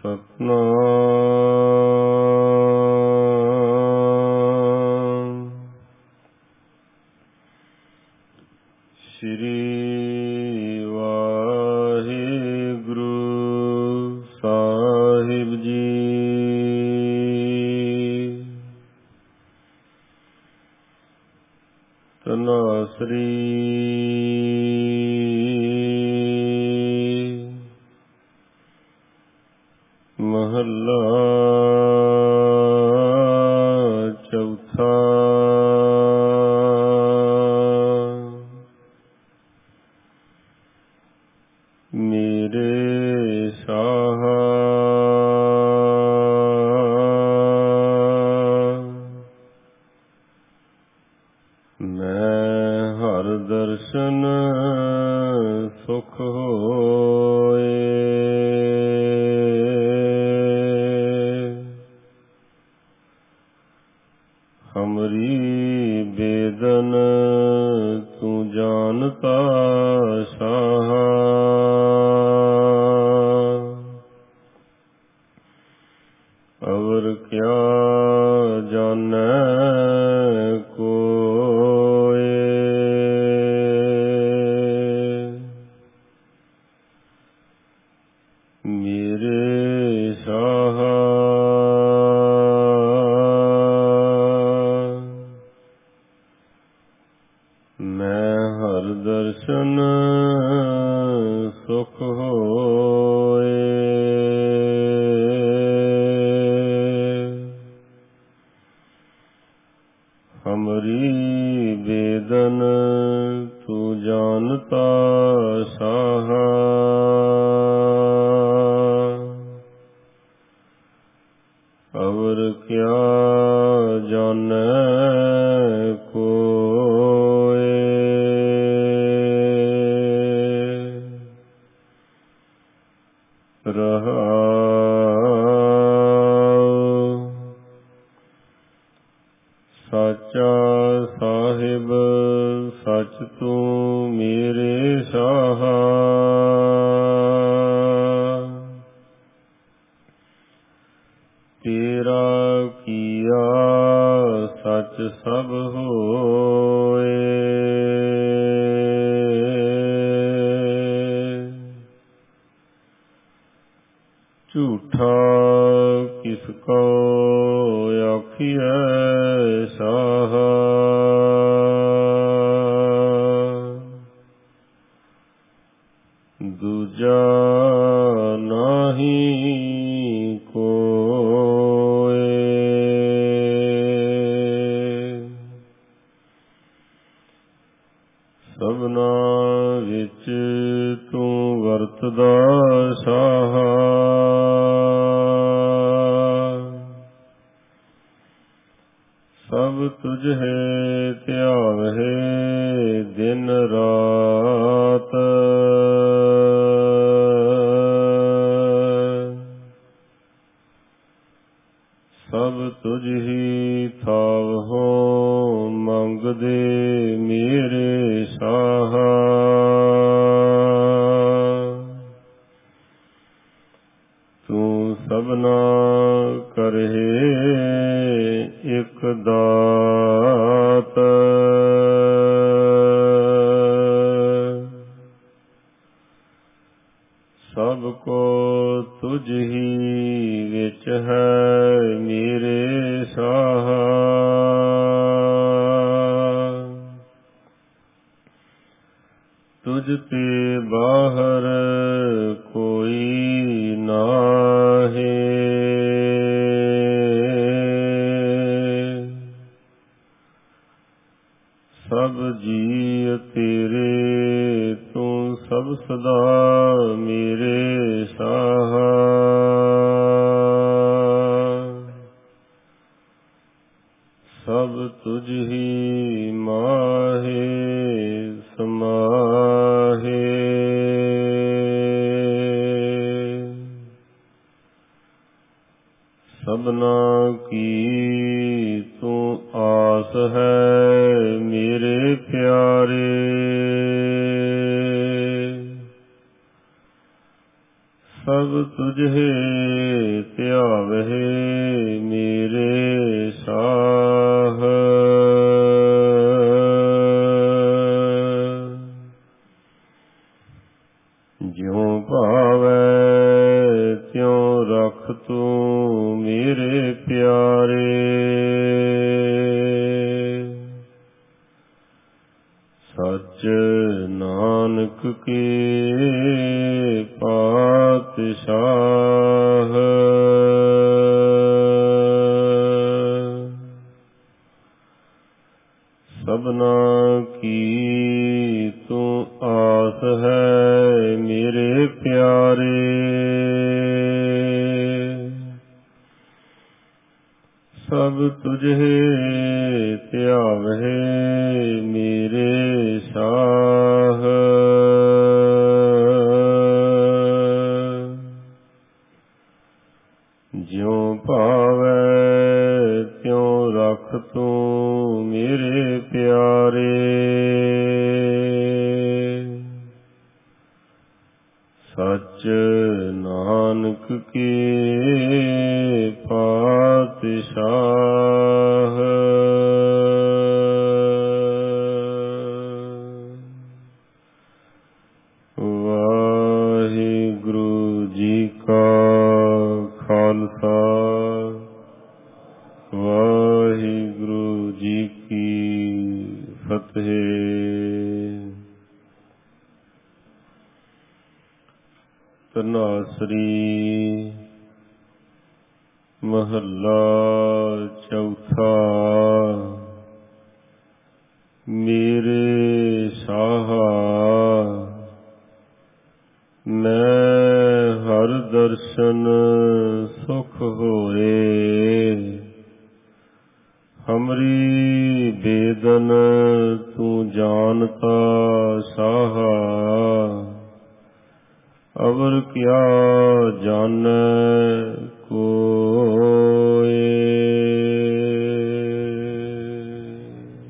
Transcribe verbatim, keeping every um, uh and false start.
ਸਤਿਨਾਮ ਸ੍ਰੀ ਵਾਹਿਗੁਰੂ ਸਾਹਿਬ ਜੀ। ਧਨਾਸਰੀ ਮਹੱਲਾ ਚੌਥਾ। ਮੇਰੇ ਸਾਹਾ ਮੈਂ ਹਰਿ ਦਰਸ਼ਨ ਸੁਖ ਹੋਏ। ਹਮਰੀ ਬੇਦਨ ਤੂੰ ਜਾਣਤਾ ਸਾਹਾ। ਅਵਰ ਕਿਆ ਜਾਣੈ ਕੋਇ। ਮੇਰੇ ਸਾਹਾ ਮੈਂ ਹਰਿ ਦਰਸ਼ਨ ਸੁਖ ਹੋਏ। ਹਮਰੀ ਬੇਦਨ ਤੂੰ ਜਾਣਤਾ ਸਾਹਾ। ਅਵਰ ਕਿਆ ਜਾਣੈ ਕੋਇ। ਰਹਾਉ ਸਾਚਾ ਸਾਹਿਬ ਸਚ ਤੂੰ ਮੇਰੇ ਸਾਹਾ। ਤੇਰਾ ਕੀਆ ਸਚ ਸਭ ਹੋਏ। ਝੂਠਾ ਕਿਸ ਕੋ ਆਖੀਐ ਸਾਹਾ। ਦੂਜਾ ਨਾਹੀ ਕੋਇ। ਸਭਨਾ ਵਿੱਚ ਤੂੰ ਵਰਤਦਾ ਸਾਹਾ। ਸਭ ਤੁਝੇ ਧਿਆਵਹਿ ਦਿਨ ਰਾਤ। ਸਭ ਤੁਝ ਹੀ ਥਾਵਹੁ ਮੰਗਦੇ ਮੇਰੇ ਸਾਹਾ। ਤੂੰ ਸਭਨਾ ਕਰਹਿ ਇਕ ਦਾਤ। ਸਭ ਕੋ ਤੁਝ ਹੀ ਵਿੱਚ ਹੈ ਮੇਰੇ ਸਾਹਾ। ਤੁਝ ਤੇ ਬਾਹਰ ਕੋਈ ਨਾਹੀਂ। ਸਭ ਜੀਅ ਤੇਰੇ ਤੂੰ ਸਭ ਸਦਾ ਮੇਰੇ ਸਾਹਾ। ਸਭ ਤੁਝ ਹੀ ਮਾਹੇ ਸਮਾਹੇ। ਸਭਨਾ ਕੀ ਤੂੰ ਆਸ ਹੈ ਮੇਰੇ ਪਿਆਰੇ। ਸਭ ਤੁਝੇ ਧਿਆਵਹਿ ਮੇਰੇ ਸਾਹ। ਜਿਉ ਭਾਵੈ ਤਿਉ ਰਖ ਤੂੰ ਮੇਰੇ ਪਿਆਰੇ। ਸੱਚ ਨਾਨਕ ਕੇ ਪਾਤਸ਼ਾਹ। ਸਭਨਾ ਕੀ ਤੂੰ ਆਸ ਹੈ ਮੇਰੇ ਪਿਆਰੇ। ਸਭ ਤੁਝੇ ਧਿਆਵਹਿ ਮੇਰੇ ਸਾਹ। ਜਿਉ ਭਾਵੈ ਤਿਉ ਰਖ ਤੂੰ ਮੇਰੇ ਪਿਆਰੇ। ਸੱਚ ਨਾਨਕ ਕੇ ਪਾਤਸ਼ਾਹ। ਵਾਹਿਗੁਰੂ ਜੀ ਕਾ ਖਾਲਸਾ, ਵਾਹਿਗੁਰੂ ਜੀ ਕੀ ਫਤਿਹ। ਧਨਾਸਰੀ ਮਹੱਲਾ ਚੌਥਾ। ਮੇਰੇ ਸਾਹਾ ਮੈਂ ਹਰ ਦਰਸ਼ਨ ਸੁਖ ਹੋਏ। ਹਮਰੀ ਬੇਦਨ ਤੂੰ ਜਾਣਤਾ ਸਾਹਾ। ਅਵਰ ਕਿਆ ਜਾਣੈ